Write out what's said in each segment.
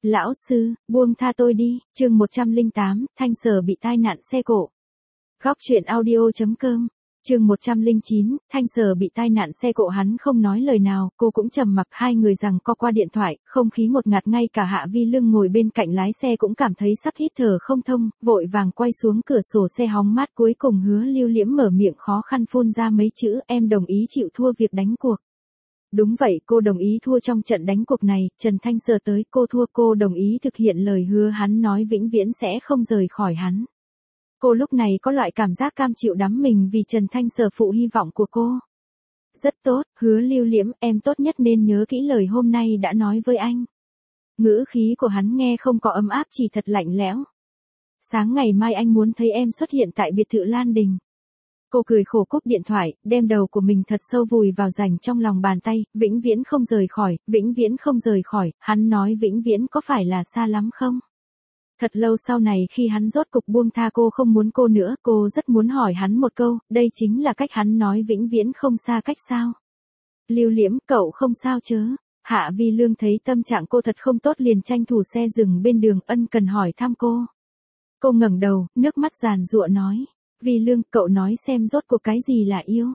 Lão sư, buông tha tôi đi, chương 108, Thanh Sở bị tai nạn xe cộ. Góc truyện audio.com, chương 109, Thanh Sở bị tai nạn xe cộ. Hắn không nói lời nào, cô cũng trầm mặc. Hai người giằng co qua điện thoại, không khí ngột ngạt. Ngay cả Hạ Vi Lương ngồi bên cạnh lái xe cũng cảm thấy sắp hít thở không thông, vội vàng quay xuống cửa sổ xe hóng mát. Cuối cùng Hứa Lưu Liễm mở miệng khó khăn phun ra mấy chữ: em đồng ý chịu thua việc đánh cuộc. Đúng vậy, cô đồng ý thua trong trận đánh cuộc này. Trần Thanh Sở tới, cô thua. Cô đồng ý thực hiện lời hứa hắn nói vĩnh viễn sẽ không rời khỏi hắn. Cô lúc này có loại cảm giác cam chịu đắm mình vì Trần Thanh Sở phụ hy vọng của cô. Rất tốt, Hứa Lưu Liễm, em tốt nhất nên nhớ kỹ lời hôm nay đã nói với anh. Ngữ khí của hắn nghe không có ấm áp, chỉ thật lạnh lẽo. Sáng ngày mai anh muốn thấy em xuất hiện tại biệt thự Lan Đình. Cô cười khổ cúp điện thoại, đem đầu của mình thật sâu vùi vào rành trong lòng bàn tay. Vĩnh viễn không rời khỏi, vĩnh viễn không rời khỏi. Hắn nói vĩnh viễn có phải là xa lắm không? Thật lâu sau này khi hắn rốt cục buông tha cô, không muốn cô nữa, cô rất muốn hỏi hắn một câu, đây chính là cách hắn nói vĩnh viễn không xa cách sao? Lưu Liễm, cậu không sao chớ? Hạ Vi Lương thấy tâm trạng cô thật không tốt liền tranh thủ xe dừng bên đường, ân cần hỏi thăm cô. Cô ngẩng đầu, nước mắt giàn giụa nói. Vi Lương, cậu nói xem rốt cuộc cái gì là yêu?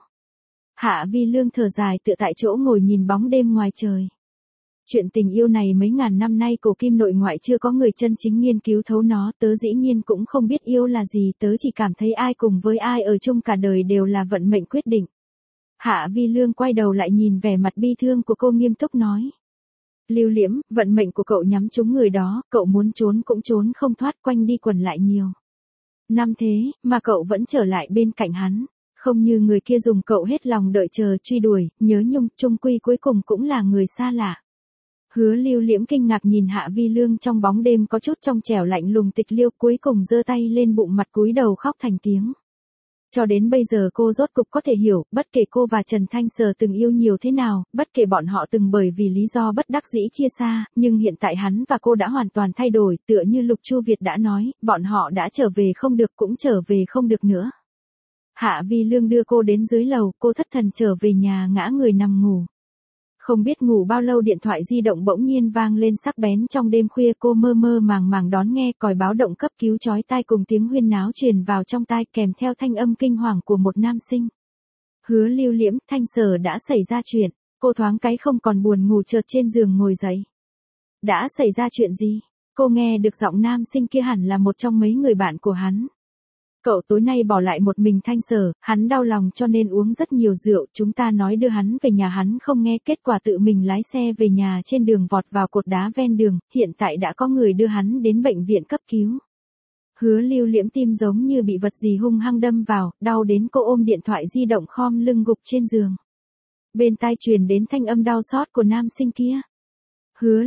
Hạ Vi Lương thở dài tựa tại chỗ ngồi nhìn bóng đêm ngoài trời. Chuyện tình yêu này mấy ngàn năm nay cổ kim nội ngoại chưa có người chân chính nghiên cứu thấu nó. Tớ dĩ nhiên cũng không biết yêu là gì, tớ chỉ cảm thấy ai cùng với ai ở chung cả đời đều là vận mệnh quyết định. Hạ Vi Lương quay đầu lại nhìn vẻ mặt bi thương của cô, nghiêm túc nói. Lưu Liễm, vận mệnh của cậu nhắm trúng người đó, cậu muốn trốn cũng trốn không thoát, quanh đi quẩn lại nhiều năm thế, mà cậu vẫn trở lại bên cạnh hắn. Không như người kia dùng cậu hết lòng đợi chờ truy đuổi, nhớ nhung, chung quy cuối cùng cũng là người xa lạ. Hứa Lưu Liễm kinh ngạc nhìn Hạ Vi Lương trong bóng đêm có chút trong trẻo lạnh lùng tịch liêu, cuối cùng giơ tay lên bụng mặt cúi đầu khóc thành tiếng. Cho đến bây giờ cô rốt cục có thể hiểu, bất kể cô và Trần Thanh Sở từng yêu nhiều thế nào, bất kể bọn họ từng bởi vì lý do bất đắc dĩ chia xa, nhưng hiện tại hắn và cô đã hoàn toàn thay đổi, tựa như Lục Chu Việt đã nói, bọn họ đã trở về không được cũng trở về không được nữa. Hạ Vi Lương đưa cô đến dưới lầu, cô thất thần trở về nhà ngã người nằm ngủ. Không biết ngủ bao lâu điện thoại di động bỗng nhiên vang lên sắc bén trong đêm khuya, cô mơ mơ màng màng đón nghe, còi báo động cấp cứu chói tai cùng tiếng huyên náo truyền vào trong tai kèm theo thanh âm kinh hoàng của một nam sinh. Hứa Lưu Liễm, Thanh Sở đã xảy ra chuyện, cô thoáng cái không còn buồn ngủ chợt trên giường ngồi dậy. Đã xảy ra chuyện gì? Cô nghe được giọng nam sinh kia hẳn là một trong mấy người bạn của hắn. Cậu tối nay bỏ lại một mình Thanh Sở, hắn đau lòng cho nên uống rất nhiều rượu, chúng ta nói đưa hắn về nhà hắn không nghe, kết quả tự mình lái xe về nhà, trên đường vọt vào cột đá ven đường, hiện tại đã có người đưa hắn đến bệnh viện cấp cứu. Hứa Lưu Liễm tim giống như bị vật gì hung hăng đâm vào, đau đến cô ôm điện thoại di động khom lưng gục trên giường. Bên tai truyền đến thanh âm đau xót của nam sinh kia. Hứa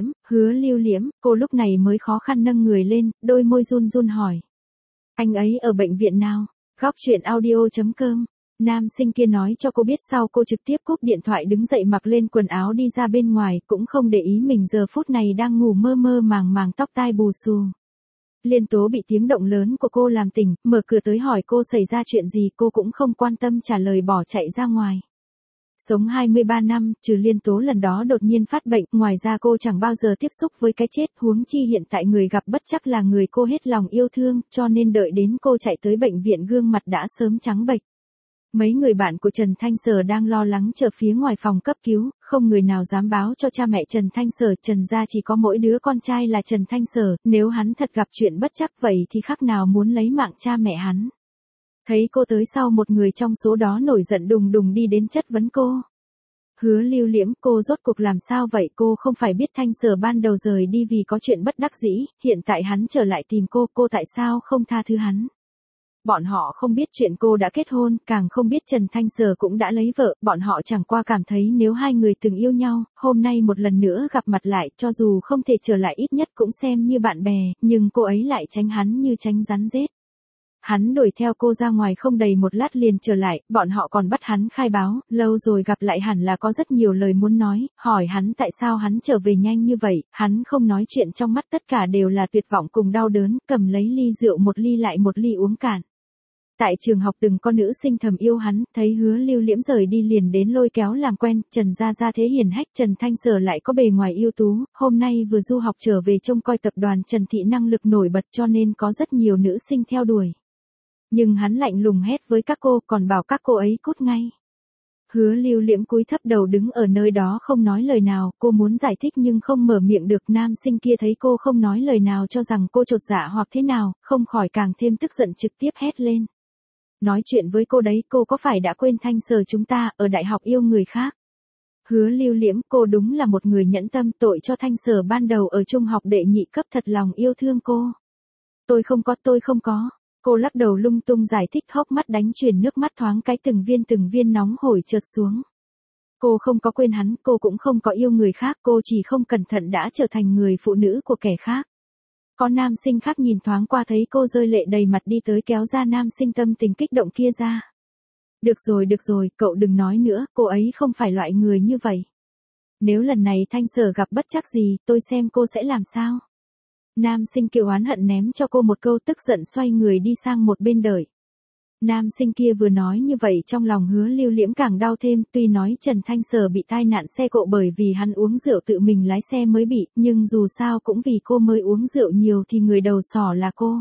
Lưu Liễm, cô lúc này mới khó khăn nâng người lên, đôi môi run run hỏi. Anh ấy ở bệnh viện nào? Góc truyện audio.com. Nam sinh kia nói cho cô biết sau, cô trực tiếp cúp điện thoại đứng dậy mặc lên quần áo đi ra bên ngoài, cũng không để ý mình giờ phút này đang ngủ mơ mơ màng màng, tóc tai bù xù. Liên Tố bị tiếng động lớn của cô làm tỉnh, mở cửa tới hỏi cô xảy ra chuyện gì, cô cũng không quan tâm trả lời, bỏ chạy ra ngoài. Sống 23 năm, trừ Liên Tố lần đó đột nhiên phát bệnh, ngoài ra cô chẳng bao giờ tiếp xúc với cái chết, huống chi hiện tại người gặp bất chắc là người cô hết lòng yêu thương, cho nên đợi đến cô chạy tới bệnh viện gương mặt đã sớm trắng bệch. Mấy người bạn của Trần Thanh Sở đang lo lắng chờ phía ngoài phòng cấp cứu, không người nào dám báo cho cha mẹ Trần Thanh Sở, Trần gia chỉ có mỗi đứa con trai là Trần Thanh Sở, nếu hắn thật gặp chuyện bất chắc vậy thì khác nào muốn lấy mạng cha mẹ hắn. Thấy cô tới sau, một người trong số đó nổi giận đùng đùng đi đến chất vấn cô. Hứa Lưu Liễm, cô rốt cuộc làm sao vậy? Cô không phải biết Thanh Sở ban đầu rời đi vì có chuyện bất đắc dĩ, hiện tại hắn trở lại tìm cô tại sao không tha thứ hắn? Bọn họ không biết chuyện cô đã kết hôn, càng không biết Trần Thanh Sở cũng đã lấy vợ, bọn họ chẳng qua cảm thấy nếu hai người từng yêu nhau, hôm nay một lần nữa gặp mặt lại, cho dù không thể trở lại ít nhất cũng xem như bạn bè, nhưng cô ấy lại tránh hắn như tránh rắn rết. Hắn đuổi theo cô ra ngoài không đầy một lát liền trở lại, bọn họ còn bắt hắn khai báo, lâu rồi gặp lại hẳn là có rất nhiều lời muốn nói, hỏi hắn tại sao hắn trở về nhanh như vậy, hắn không nói chuyện, trong mắt tất cả đều là tuyệt vọng cùng đau đớn, cầm lấy ly rượu một ly lại một ly uống cạn. Tại trường học từng có nữ sinh thầm yêu hắn, thấy Hứa Lưu Liễm rời đi liền đến lôi kéo làm quen, Trần gia gia thế hiền hách, Trần Thanh Sở lại có bề ngoài ưu tú, hôm nay vừa du học trở về trông coi tập đoàn Trần Thị năng lực nổi bật cho nên có rất nhiều nữ sinh theo đuổi. Nhưng hắn lạnh lùng hét với các cô, còn bảo các cô ấy cút ngay. Hứa Lưu Liễm cúi thấp đầu đứng ở nơi đó không nói lời nào, cô muốn giải thích nhưng không mở miệng được, nam sinh kia thấy cô không nói lời nào cho rằng cô chột dạ hoặc thế nào, không khỏi càng thêm tức giận trực tiếp hét lên. Nói chuyện với cô đấy, cô có phải đã quên Thanh Sở chúng ta ở đại học yêu người khác? Hứa Lưu Liễm, cô đúng là một người nhẫn tâm, tội cho Thanh Sở ban đầu ở trung học đệ nhị cấp thật lòng yêu thương cô. Tôi không có. Cô lắc đầu lung tung giải thích, hốc mắt đánh chuyển nước mắt thoáng cái từng viên nóng hổi trượt xuống. Cô không có quên hắn, cô cũng không có yêu người khác, cô chỉ không cẩn thận đã trở thành người phụ nữ của kẻ khác. Có nam sinh khác nhìn thoáng qua thấy cô rơi lệ đầy mặt đi tới kéo ra nam sinh tâm tình kích động kia ra. Được rồi, cậu đừng nói nữa, cô ấy không phải loại người như vậy. Nếu lần này Thanh Sở gặp bất trắc gì, tôi xem cô sẽ làm sao. Nam sinh kia oán hận ném cho cô một câu, tức giận xoay người đi sang một bên đợi. Nam sinh kia vừa nói như vậy trong lòng Hứa Lưu Liễm càng đau thêm, tuy nói Trần Thanh Sở bị tai nạn xe cộ bởi vì hắn uống rượu tự mình lái xe mới bị, nhưng dù sao cũng vì cô mới uống rượu nhiều thì người đầu sỏ là cô.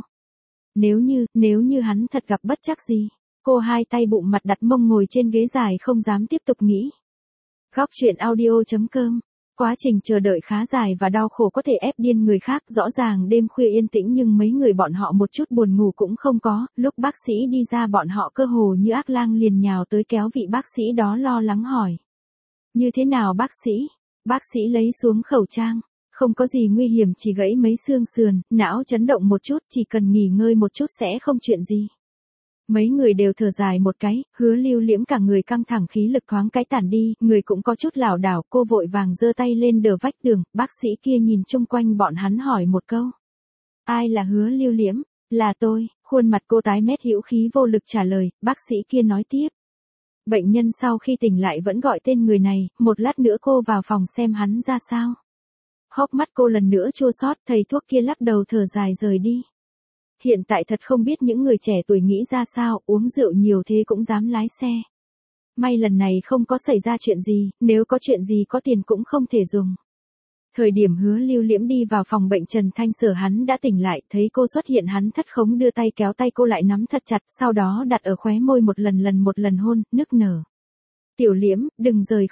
Nếu như hắn thật gặp bất trắc gì, cô hai tay bụng mặt đặt mông ngồi trên ghế dài không dám tiếp tục nghĩ. Góc truyện audio.com. Quá trình chờ đợi khá dài và đau khổ có thể ép điên người khác, rõ ràng đêm khuya yên tĩnh nhưng mấy người bọn họ một chút buồn ngủ cũng không có, lúc bác sĩ đi ra bọn họ cơ hồ như ác lang liền nhào tới kéo vị bác sĩ đó lo lắng hỏi. Như thế nào bác sĩ? Bác sĩ lấy xuống khẩu trang. Không có gì nguy hiểm, chỉ gãy mấy xương sườn, não chấn động một chút, chỉ cần nghỉ ngơi một chút sẽ không chuyện gì. Mấy người đều thở dài một cái, Hứa Lưu Liễm cả người căng thẳng khí lực thoáng cái tản đi, người cũng có chút lảo đảo, cô vội vàng giơ tay lên đờ vách tường, bác sĩ kia nhìn chung quanh bọn hắn hỏi một câu. Ai là Hứa Lưu Liễm? Là tôi, khuôn mặt cô tái mét hữu khí vô lực trả lời, bác sĩ kia nói tiếp. Bệnh nhân sau khi tỉnh lại vẫn gọi tên người này, một lát nữa cô vào phòng xem hắn ra sao. Hốc mắt cô lần nữa chua xót, thầy thuốc kia lắc đầu thở dài rời đi. Hiện tại thật không biết những người trẻ tuổi nghĩ ra sao, uống rượu nhiều thế cũng dám lái xe. May lần này không có xảy ra chuyện gì, nếu có chuyện gì có tiền cũng không thể dùng. Thời điểm Hứa Lưu Liễm đi vào phòng bệnh Trần Thanh Sở hắn đã tỉnh lại, thấy cô xuất hiện hắn thất khống đưa tay kéo tay cô lại nắm thật chặt, sau đó đặt ở khóe môi một lần hôn, nức nở. Tiểu Liễm, đừng rời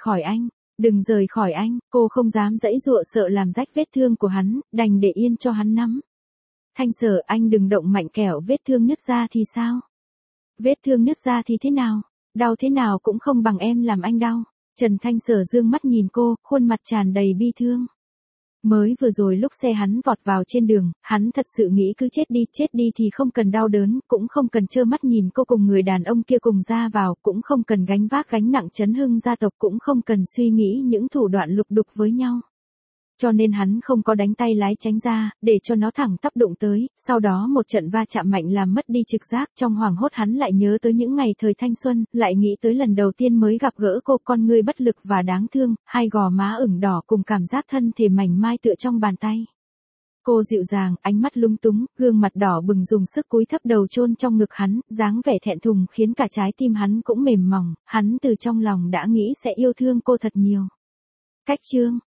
khỏi anh, cô không dám giãy giụa sợ làm rách vết thương của hắn, đành để yên cho hắn nắm. Thanh Sở, anh đừng động mạnh kẻo vết thương nứt ra thì sao? Vết thương nứt ra thì thế nào? Đau thế nào cũng không bằng em làm anh đau. Trần Thanh Sở dương mắt nhìn cô, khuôn mặt tràn đầy bi thương. Mới vừa rồi lúc xe hắn vọt vào trên đường, hắn thật sự nghĩ cứ chết đi thì không cần đau đớn, cũng không cần trơ mắt nhìn cô cùng người đàn ông kia cùng ra vào, cũng không cần gánh vác gánh nặng chấn hưng gia tộc, cũng không cần suy nghĩ những thủ đoạn lục đục với nhau. Cho nên hắn không có đánh tay lái tránh ra, để cho nó thẳng tắp đụng tới, sau đó một trận va chạm mạnh làm mất đi trực giác, trong hoảng hốt hắn lại nhớ tới những ngày thời thanh xuân, lại nghĩ tới lần đầu tiên mới gặp gỡ cô, con người bất lực và đáng thương, hai gò má ửng đỏ cùng cảm giác thân thể mảnh mai tựa trong bàn tay. Cô dịu dàng, ánh mắt lung túng, gương mặt đỏ bừng dùng sức cúi thấp đầu chôn trong ngực hắn, dáng vẻ thẹn thùng khiến cả trái tim hắn cũng mềm mỏng, hắn từ trong lòng đã nghĩ sẽ yêu thương cô thật nhiều. Cách chương